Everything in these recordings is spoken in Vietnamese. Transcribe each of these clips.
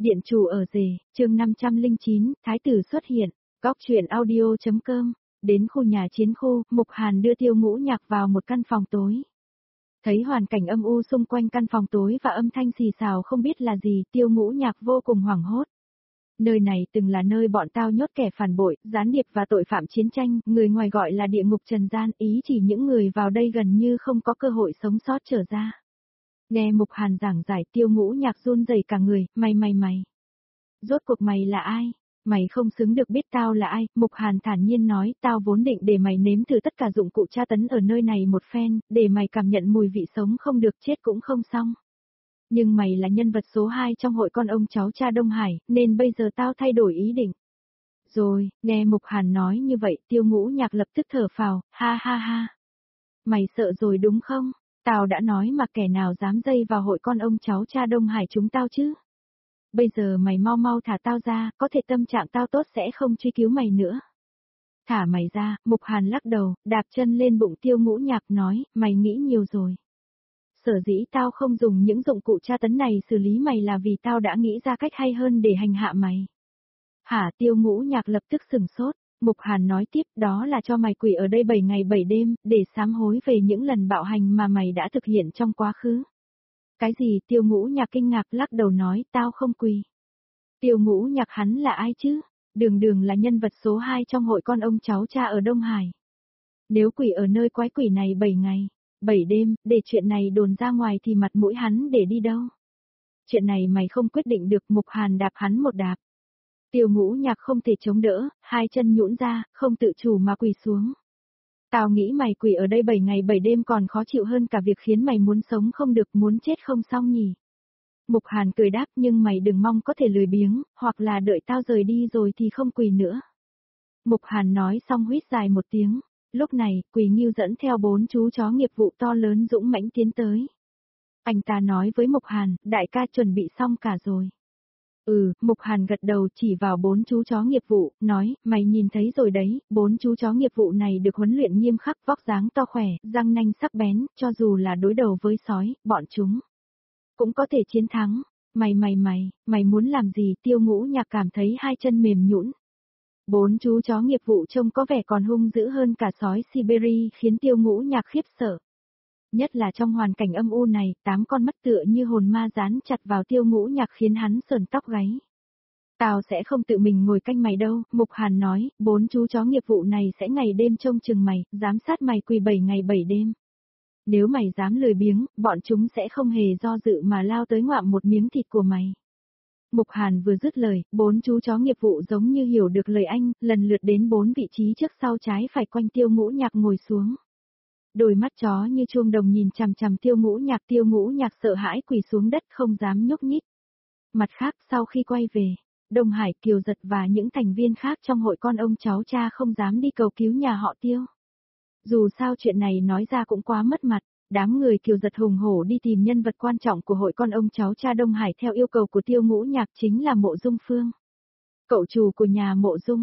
Điện chủ ở rể, chương 509, Thái tử xuất hiện, góc truyện audio.com, đến khu nhà chiến khu, Mục Hàn đưa Tiêu Ngũ Nhạc vào một căn phòng tối. Thấy hoàn cảnh âm u xung quanh căn phòng tối và âm thanh xì xào không biết là gì, Tiêu Ngũ Nhạc vô cùng hoảng hốt. Nơi này từng là nơi bọn tao nhốt kẻ phản bội, gián điệp và tội phạm chiến tranh, người ngoài gọi là địa ngục trần gian, ý chỉ những người vào đây gần như không có cơ hội sống sót trở ra. Nghe Mục Hàn giảng giải, Tiêu Ngũ Nhạc run rẩy cả người, mày. Rốt cuộc mày là ai? Mày không xứng được biết tao là ai, Mục Hàn thản nhiên nói, tao vốn định để mày nếm thử tất cả dụng cụ tra tấn ở nơi này một phen, để mày cảm nhận mùi vị sống không được chết cũng không xong. Nhưng mày là nhân vật số 2 trong hội con ông cháu cha Đông Hải, nên bây giờ tao thay đổi ý định. Rồi, nghe Mục Hàn nói như vậy, Tiêu Ngũ Nhạc lập tức thở phào, ha. Mày sợ rồi đúng không? Tao đã nói mà kẻ nào dám dây vào hội con ông cháu cha Đông Hải chúng tao chứ? Bây giờ mày mau thả tao ra, có thể tâm trạng tao tốt sẽ không truy cứu mày nữa. Thả mày ra, Mục Hàn lắc đầu, đạp chân lên bụng Tiêu Ngũ Nhạc nói, mày nghĩ nhiều rồi. Sở dĩ tao không dùng những dụng cụ tra tấn này xử lý mày là vì tao đã nghĩ ra cách hay hơn để hành hạ mày. Hả? Tiêu Ngũ Nhạc lập tức sửng sốt. Mục Hàn nói tiếp, đó là cho mày quỳ ở đây 7 ngày 7 đêm, để sám hối về những lần bạo hành mà mày đã thực hiện trong quá khứ. Cái gì? Tiêu Ngũ Nhạc kinh ngạc lắc đầu nói, tao không quỳ. Tiêu Ngũ Nhạc hắn là ai chứ? Đường là nhân vật số 2 trong hội con ông cháu cha ở Đông Hải. Nếu quỳ ở nơi quái quỷ này 7 ngày, 7 đêm, để chuyện này đồn ra ngoài thì mặt mũi hắn để đi đâu? Chuyện này mày không quyết định được, Mục Hàn đạp hắn một đạp. Tiêu Ngũ Nhạc không thể chống đỡ, hai chân nhũn ra, không tự chủ mà quỳ xuống. Tao nghĩ mày quỳ ở đây 7 ngày 7 đêm còn khó chịu hơn cả việc khiến mày muốn sống không được, muốn chết không xong nhỉ. Mục Hàn cười đáp, nhưng mày đừng mong có thể lười biếng, hoặc là đợi tao rời đi rồi thì không quỳ nữa. Mục Hàn nói xong huýt dài một tiếng. Lúc này, Quỳ Nghiêu dẫn theo 4 chú chó nghiệp vụ to lớn dũng mãnh tiến tới. Anh ta nói với Mục Hàn, đại ca chuẩn bị xong cả rồi. Mục Hàn gật đầu chỉ vào 4 chú chó nghiệp vụ, nói, mày nhìn thấy rồi đấy, 4 chú chó nghiệp vụ này được huấn luyện nghiêm khắc, vóc dáng to khỏe, răng nanh sắc bén, cho dù là đối đầu với sói, bọn chúng cũng có thể chiến thắng. Mày muốn làm gì? Tiêu Ngũ Nhạc cảm thấy hai chân mềm nhũn. 4 chú chó nghiệp vụ trông có vẻ còn hung dữ hơn cả sói Siberia khiến Tiêu Ngũ Nhạc khiếp sợ. Nhất là trong hoàn cảnh âm u này, 8 con mắt tựa như hồn ma dán chặt vào Tiêu Ngũ Nhạc khiến hắn sờn tóc gáy. Tao sẽ không tự mình ngồi canh mày đâu, Mục Hàn nói, 4 chú chó nghiệp vụ này sẽ ngày đêm trông chừng mày, giám sát mày quỳ 7 ngày 7 đêm. Nếu mày dám lười biếng, bọn chúng sẽ không hề do dự mà lao tới ngoạm một miếng thịt của mày. Mục Hàn vừa dứt lời, 4 chú chó nghiệp vụ giống như hiểu được lời anh, lần lượt đến 4 vị trí trước sau trái phải quanh Tiêu Ngũ Nhạc ngồi xuống. Đôi mắt chó như chuông đồng nhìn chằm Tiêu Ngũ Nhạc sợ hãi quỳ xuống đất không dám nhúc nhích. Mặt khác, sau khi quay về, Đông Hải, Kiều Giật và những thành viên khác trong hội con ông cháu cha không dám đi cầu cứu nhà họ Tiêu. Dù sao chuyện này nói ra cũng quá mất mặt. Đám người Kiều Giật hùng hổ đi tìm nhân vật quan trọng của hội con ông cháu cha Đông Hải theo yêu cầu của Tiêu Ngũ Nhạc chính là Mộ Dung Phương. Cậu chủ của nhà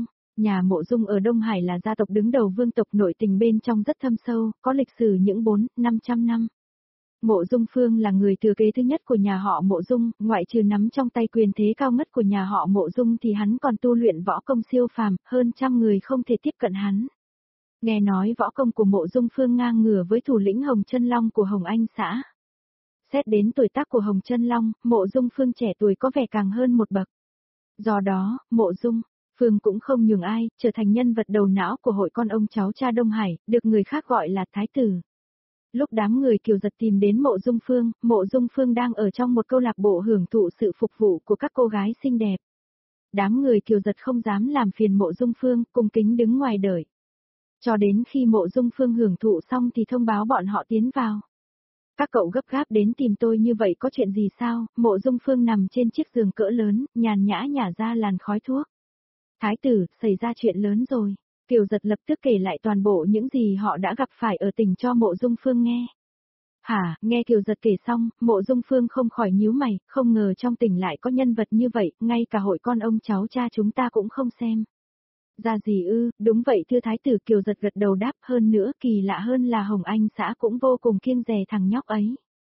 Mộ Dung ở Đông Hải là gia tộc đứng đầu vương tộc, nội tình bên trong rất thâm sâu, có lịch sử những 400-500 năm. Mộ Dung Phương là người thừa kế thứ nhất của nhà họ Mộ Dung, ngoại trừ nắm trong tay quyền thế cao ngất của nhà họ Mộ Dung thì hắn còn tu luyện võ công siêu phàm, hơn trăm người không thể tiếp cận hắn. Nghe nói võ công của Mộ Dung Phương ngang ngửa với thủ lĩnh Hồng Chân Long của Hồng Anh xã. Xét đến tuổi tác của Hồng Chân Long, Mộ Dung Phương trẻ tuổi có vẻ càng hơn một bậc. Do đó, Mộ Dung Phương cũng không nhường ai, trở thành nhân vật đầu não của hội con ông cháu cha Đông Hải, được người khác gọi là Thái tử. Lúc đám người Kiều Giật tìm đến Mộ Dung Phương đang ở trong một câu lạc bộ hưởng thụ sự phục vụ của các cô gái xinh đẹp. Đám người Kiều Giật không dám làm phiền Mộ Dung Phương, cung kính đứng ngoài đợi. Cho đến khi Mộ Dung Phương hưởng thụ xong thì thông báo bọn họ tiến vào. Các cậu gấp gáp đến tìm tôi như vậy có chuyện gì sao? Mộ Dung Phương nằm trên chiếc giường cỡ lớn, nhàn nhã nhả ra làn khói thuốc. Thái tử, xảy ra chuyện lớn rồi. Kiều Giật lập tức kể lại toàn bộ những gì họ đã gặp phải ở tỉnh cho Mộ Dung Phương nghe. Hả? Nghe Kiều Giật kể xong, Mộ Dung Phương không khỏi nhíu mày, không ngờ trong tỉnh lại có nhân vật như vậy, ngay cả hội con ông cháu cha chúng ta cũng không xem. Ra gì ư? Đúng vậy thưa thái tử, Kiều Giật gật đầu đáp, hơn nữa kỳ lạ hơn là Hồng Anh xã cũng vô cùng kiêng dè thằng nhóc ấy.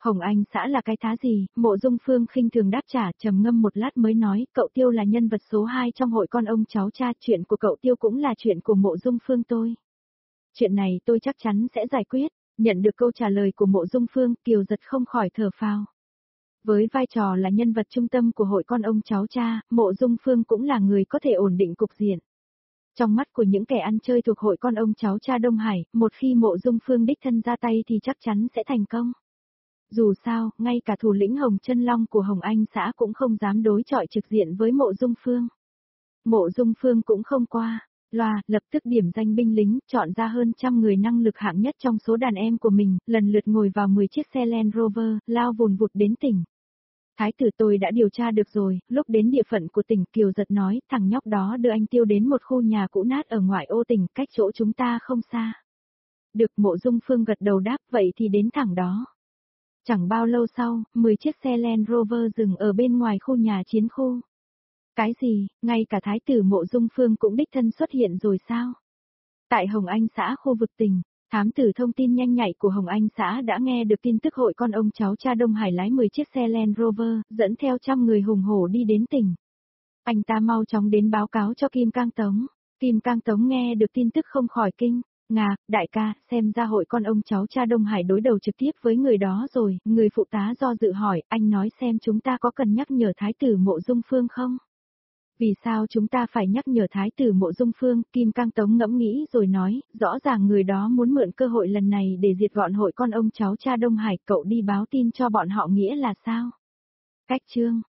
Hồng Anh xã là cái thá gì, Mộ Dung Phương khinh thường đáp trả, trầm ngâm một lát mới nói, cậu Tiêu là nhân vật số 2 trong hội con ông cháu cha, chuyện của cậu Tiêu cũng là chuyện của Mộ Dung Phương tôi. Chuyện này tôi chắc chắn sẽ giải quyết. Nhận được câu trả lời của Mộ Dung Phương, Kiều Giật không khỏi thở phào. Với vai trò là nhân vật trung tâm của hội con ông cháu cha, Mộ Dung Phương cũng là người có thể ổn định cục diện. Trong mắt của những kẻ ăn chơi thuộc hội con ông cháu cha Đông Hải, một khi Mộ Dung Phương đích thân ra tay thì chắc chắn sẽ thành công. Dù sao, ngay cả thủ lĩnh Hồng Chân Long của Hồng Anh xã cũng không dám đối chọi trực diện với Mộ Dung Phương. Mộ Dung Phương cũng không qua loa, lập tức điểm danh binh lính, chọn ra hơn 100 người năng lực hạng nhất trong số đàn em của mình, lần lượt ngồi vào 10 chiếc xe Land Rover, lao vùn vụt đến tỉnh. Thái tử tôi đã điều tra được rồi, lúc đến địa phận của tỉnh Kiều Giật nói, thằng nhóc đó đưa anh Tiêu đến một khu nhà cũ nát ở ngoại ô tỉnh, cách chỗ chúng ta không xa. Được, Mộ Dung Phương gật đầu đáp, vậy thì đến thẳng đó. Chẳng bao lâu sau, 10 chiếc xe Land Rover dừng ở bên ngoài khu nhà chiến khu. Cái gì, ngay cả thái tử Mộ Dung Phương cũng đích thân xuất hiện rồi sao? Tại Hồng Anh xã khu vực tỉnh, thám tử thông tin nhanh nhạy của Hồng Anh xã đã nghe được tin tức hội con ông cháu cha Đông Hải lái 10 chiếc xe Land Rover, dẫn theo 100 người hùng hổ đi đến tỉnh. Anh ta mau chóng đến báo cáo cho Kim Cang Tống. Kim Cang Tống nghe được tin tức không khỏi kinh ngạc, đại ca, xem ra hội con ông cháu cha Đông Hải đối đầu trực tiếp với người đó rồi, người phụ tá do dự hỏi, anh nói xem chúng ta có cần nhắc nhở thái tử Mộ Dung Phương không? Vì sao chúng ta phải nhắc nhở thái tử Mộ Dung Phương? Kim Cang Tống ngẫm nghĩ rồi nói, rõ ràng người đó muốn mượn cơ hội lần này để diệt gọn hội con ông cháu cha Đông Hải, cậu đi báo tin cho bọn họ nghĩa là sao? Cách chương